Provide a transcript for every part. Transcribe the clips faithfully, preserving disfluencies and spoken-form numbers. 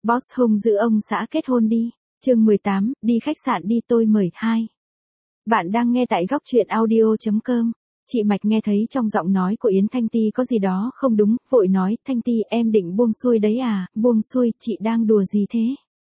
Boss hung dữ ông xã kết hôn đi. Chương mười tám, đi khách sạn đi tôi mời hai. Bạn đang nghe tại góc truyện audio chấm com. Chị Mạch nghe thấy trong giọng nói của Yến Thanh Ti có gì đó không đúng, vội nói, Thanh Ti em định buông xuôi đấy à, buông xuôi, chị đang đùa gì thế?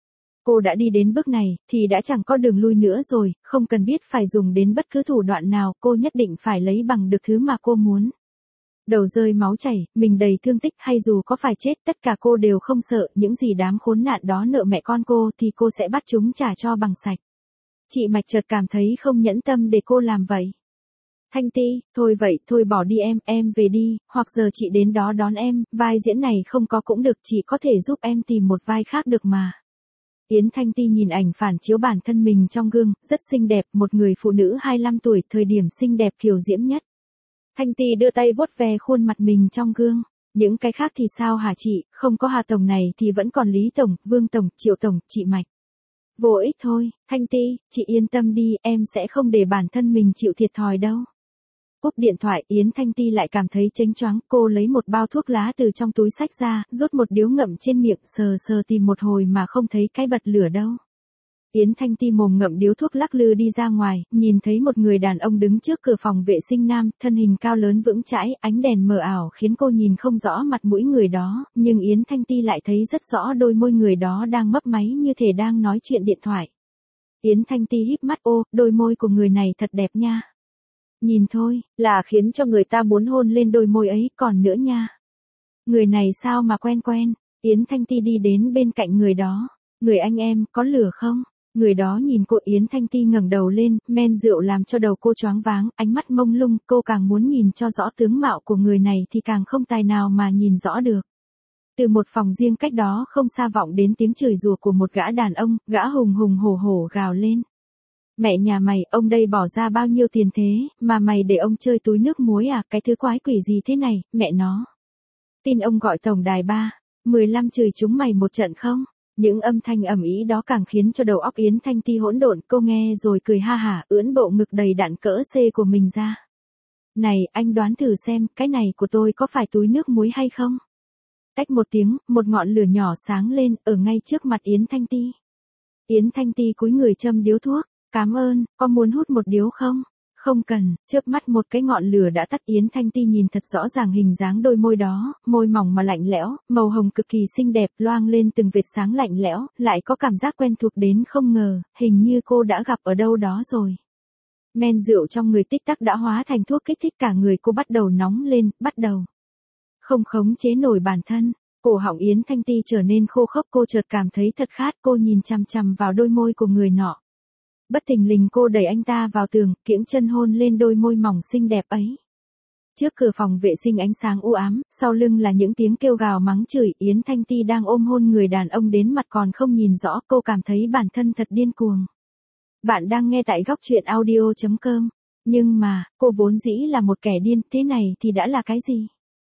Cô đã đi đến bước này, thì đã chẳng có đường lui nữa rồi, không cần biết phải dùng đến bất cứ thủ đoạn nào, cô nhất định phải lấy bằng được thứ mà cô muốn. Đầu rơi máu chảy, mình đầy thương tích hay dù có phải chết, tất cả cô đều không sợ, những gì đám khốn nạn đó nợ mẹ con cô thì cô sẽ bắt chúng trả cho bằng sạch. Chị Mạch chợt cảm thấy không nhẫn tâm để cô làm vậy. Thanh Ti, thôi vậy, thôi bỏ đi em, em về đi, hoặc giờ chị đến đó đón em, vai diễn này không có cũng được, chị có thể giúp em tìm một vai khác được mà. Yến Thanh Ti nhìn ảnh phản chiếu bản thân mình trong gương, rất xinh đẹp, một người phụ nữ hai mươi lăm tuổi, thời điểm xinh đẹp kiều diễm nhất. Thanh Ti đưa tay vuốt ve khuôn mặt mình trong gương. Những cái khác thì sao hả chị, không có Hà Tổng này thì vẫn còn Lý Tổng, Vương Tổng, Triệu Tổng, chị Mạch. Vô ích thôi, Thanh Ti, chị yên tâm đi, em sẽ không để bản thân mình chịu thiệt thòi đâu. Cúp điện thoại, Yến Thanh Ti lại cảm thấy chênh choáng, cô lấy một bao thuốc lá từ trong túi xách ra, rút một điếu ngậm trên miệng, sờ sờ tìm một hồi mà không thấy cái bật lửa đâu. Yến Thanh Ti mồm ngậm điếu thuốc lắc lư đi ra ngoài, nhìn thấy một người đàn ông đứng trước cửa phòng vệ sinh nam, thân hình cao lớn vững chãi, ánh đèn mờ ảo khiến cô nhìn không rõ mặt mũi người đó, nhưng Yến Thanh Ti lại thấy rất rõ đôi môi người đó đang mấp máy như thể đang nói chuyện điện thoại. Yến Thanh Ti híp mắt, ô, đôi môi của người này thật đẹp nha. Nhìn thôi, là khiến cho người ta muốn hôn lên đôi môi ấy, còn nữa nha. Người này sao mà quen quen, Yến Thanh Ti đi đến bên cạnh người đó, người anh em, có lửa không? Người đó nhìn cô. Yến Thanh Ti ngẩng đầu lên, men rượu làm cho đầu cô choáng váng, ánh mắt mông lung, cô càng muốn nhìn cho rõ tướng mạo của người này thì càng không tài nào mà nhìn rõ được. Từ một phòng riêng cách đó không xa vọng đến tiếng chửi rủa của một gã đàn ông, gã hùng hùng hổ hổ gào lên. Mẹ nhà mày, ông đây bỏ ra bao nhiêu tiền thế, mà mày để ông chơi túi nước muối à, cái thứ quái quỷ gì thế này, mẹ nó. Tin ông gọi tổng đài ba, mười lăm chửi chúng mày một trận không? Những âm thanh ầm ĩ đó càng khiến cho đầu óc Yến Thanh Ti hỗn độn, cô nghe rồi cười ha hả, ưỡn bộ ngực đầy đặn cỡ C của mình ra. Này, anh đoán thử xem, cái này của tôi có phải túi nước muối hay không? Tách một tiếng, một ngọn lửa nhỏ sáng lên, ở ngay trước mặt Yến Thanh Ti. Yến Thanh Ti cúi người châm điếu thuốc, cảm ơn, có muốn hút một điếu không? Không cần, chớp mắt một cái ngọn lửa đã tắt. Yến Thanh Ti nhìn thật rõ ràng hình dáng đôi môi đó, môi mỏng mà lạnh lẽo, màu hồng cực kỳ xinh đẹp, loang lên từng vệt sáng lạnh lẽo, lại có cảm giác quen thuộc đến không ngờ, hình như cô đã gặp ở đâu đó rồi. Men rượu trong người tích tắc đã hóa thành thuốc kích thích, cả người cô bắt đầu nóng lên, bắt đầu không khống chế nổi bản thân. Cổ họng Yến Thanh Ti trở nên khô khốc, cô chợt cảm thấy thật khát, cô nhìn chằm chằm vào đôi môi của người nọ. Bất thình lình cô đẩy anh ta vào tường, kiễng chân hôn lên đôi môi mỏng xinh đẹp ấy. Trước cửa phòng vệ sinh ánh sáng u ám, sau lưng là những tiếng kêu gào mắng chửi, Yến Thanh Ti đang ôm hôn người đàn ông đến mặt còn không nhìn rõ, cô cảm thấy bản thân thật điên cuồng. Bạn đang nghe tại góc truyện audio chấm com. Nhưng mà, cô vốn dĩ là một kẻ điên, thế này thì đã là cái gì?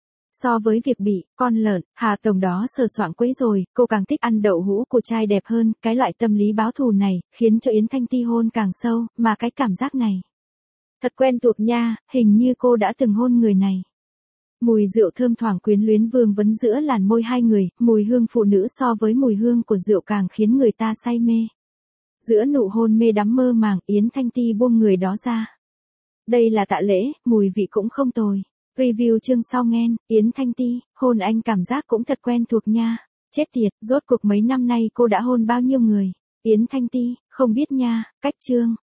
So với việc bị con lợn Hà Tổng đó sờ soạng quấy rồi, cô càng thích ăn đậu hũ của trai đẹp hơn. Cái loại tâm lý báo thù này khiến cho Yến Thanh Ti hôn càng sâu, mà cái cảm giác này thật quen thuộc nha, hình như cô đã từng hôn người này. Mùi rượu thơm thoảng quyến luyến vương vấn giữa làn môi hai người, mùi hương phụ nữ so với mùi hương của rượu càng khiến người ta say mê. Giữa nụ hôn mê đắm mơ màng, Yến Thanh Ti buông người đó ra. Đây là Tạ Lễ, mùi vị cũng không tồi. Review chương sau nghen, Yến Thanh Ti, hôn anh cảm giác cũng thật quen thuộc nha. Chết tiệt, rốt cuộc mấy năm nay cô đã hôn bao nhiêu người? Yến Thanh Ti, không biết nha, cách chương.